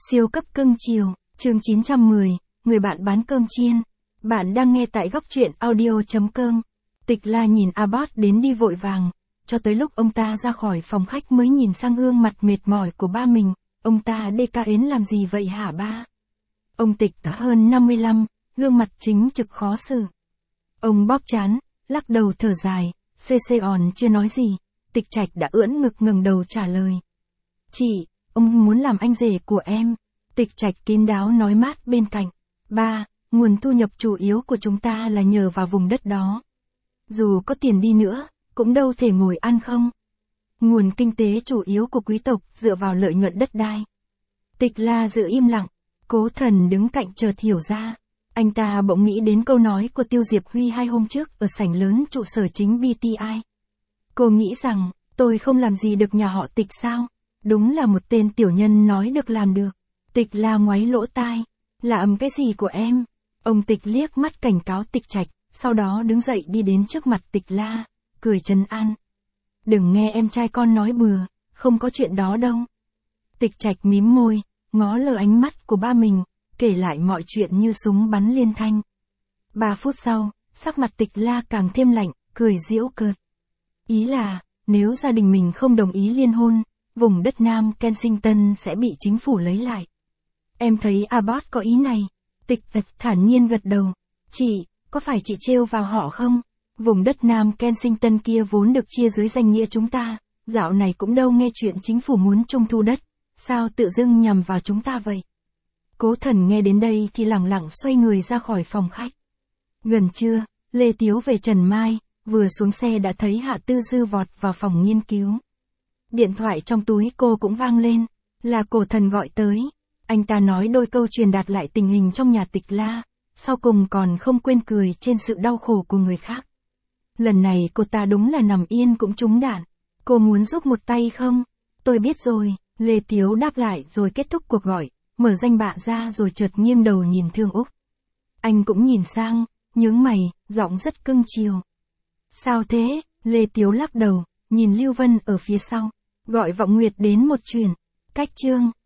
Siêu cấp cưng chiều, chương 910, người bạn bán cơm chiên. Bạn đang nghe tại góc truyện audio.com. Tịch La nhìn Abbott đến đi vội vàng, cho tới lúc ông ta ra khỏi phòng khách mới nhìn sang gương mặt mệt mỏi của ba mình. Ông ta DKN làm gì vậy hả ba? Ông Tịch đã hơn 55, gương mặt chính trực khó xử. Ông bóp trán, lắc đầu thở dài, CC chưa nói gì, Tịch Trạch đã ưỡn ngực ngẩng đầu trả lời. Chị, ông muốn làm anh rể của em. Tịch Trạch kín đáo nói mát bên cạnh. Ba, nguồn thu nhập chủ yếu của chúng ta là nhờ vào vùng đất đó. Dù có tiền đi nữa, cũng đâu thể ngồi ăn không. Nguồn kinh tế chủ yếu của quý tộc dựa vào lợi nhuận đất đai. Tịch La giữ im lặng, Cố Thần đứng cạnh chợt hiểu ra. Anh ta bỗng nghĩ đến câu nói của Tiêu Diệp Huy 2 hôm trước ở sảnh lớn trụ sở chính BTI. Cô nghĩ rằng, tôi không làm gì được nhà họ Tịch sao? Đúng là một tên tiểu nhân nói được làm được. Tịch La ngoáy lỗ tai. Làm cái gì của em? Ông Tịch liếc mắt cảnh cáo Tịch Trạch, sau đó đứng dậy đi đến trước mặt Tịch La, cười trấn an. Đừng nghe em trai con nói bừa, không có chuyện đó đâu. Tịch Trạch mím môi, ngó lơ ánh mắt của ba mình, kể lại mọi chuyện như súng bắn liên thanh. 3 phút sau, sắc mặt Tịch La càng thêm lạnh, cười giễu cợt. Ý là, nếu gia đình mình không đồng ý liên hôn, vùng đất Nam Kensington sẽ bị chính phủ lấy lại. Em thấy Abbott có ý này. Tịch Trạch thản nhiên gật đầu. Chị, có phải chị trêu vào họ không? Vùng đất Nam Kensington kia vốn được chia dưới danh nghĩa chúng ta, dạo này cũng đâu nghe chuyện chính phủ muốn trung thu đất, sao tự dưng nhằm vào chúng ta vậy? Cố Thần nghe đến đây thì lẳng lặng xoay người ra khỏi phòng khách. Gần trưa, Lê Tiếu về Trần Mai, vừa xuống xe đã thấy Hạ Tư Dư vọt vào phòng nghiên cứu. Điện thoại trong túi cô cũng vang lên, là Cố Thần gọi tới. Anh ta nói đôi câu truyền đạt lại tình hình trong nhà Tịch La, sau cùng còn không quên cười trên sự đau khổ của người khác. Lần này cô ta đúng là nằm yên cũng trúng đạn. Cô muốn giúp một tay không? Tôi biết rồi, Lê Tiếu đáp lại rồi kết thúc cuộc gọi, mở danh bạ ra rồi chợt nghiêng đầu nhìn Thương Úc. Anh cũng nhìn sang, nhướng mày, giọng rất cưng chiều. Sao thế? Lê Tiếu lắc đầu, nhìn Lưu Vân ở phía sau, gọi Vọng Nguyệt đến một chuyện. Cách chương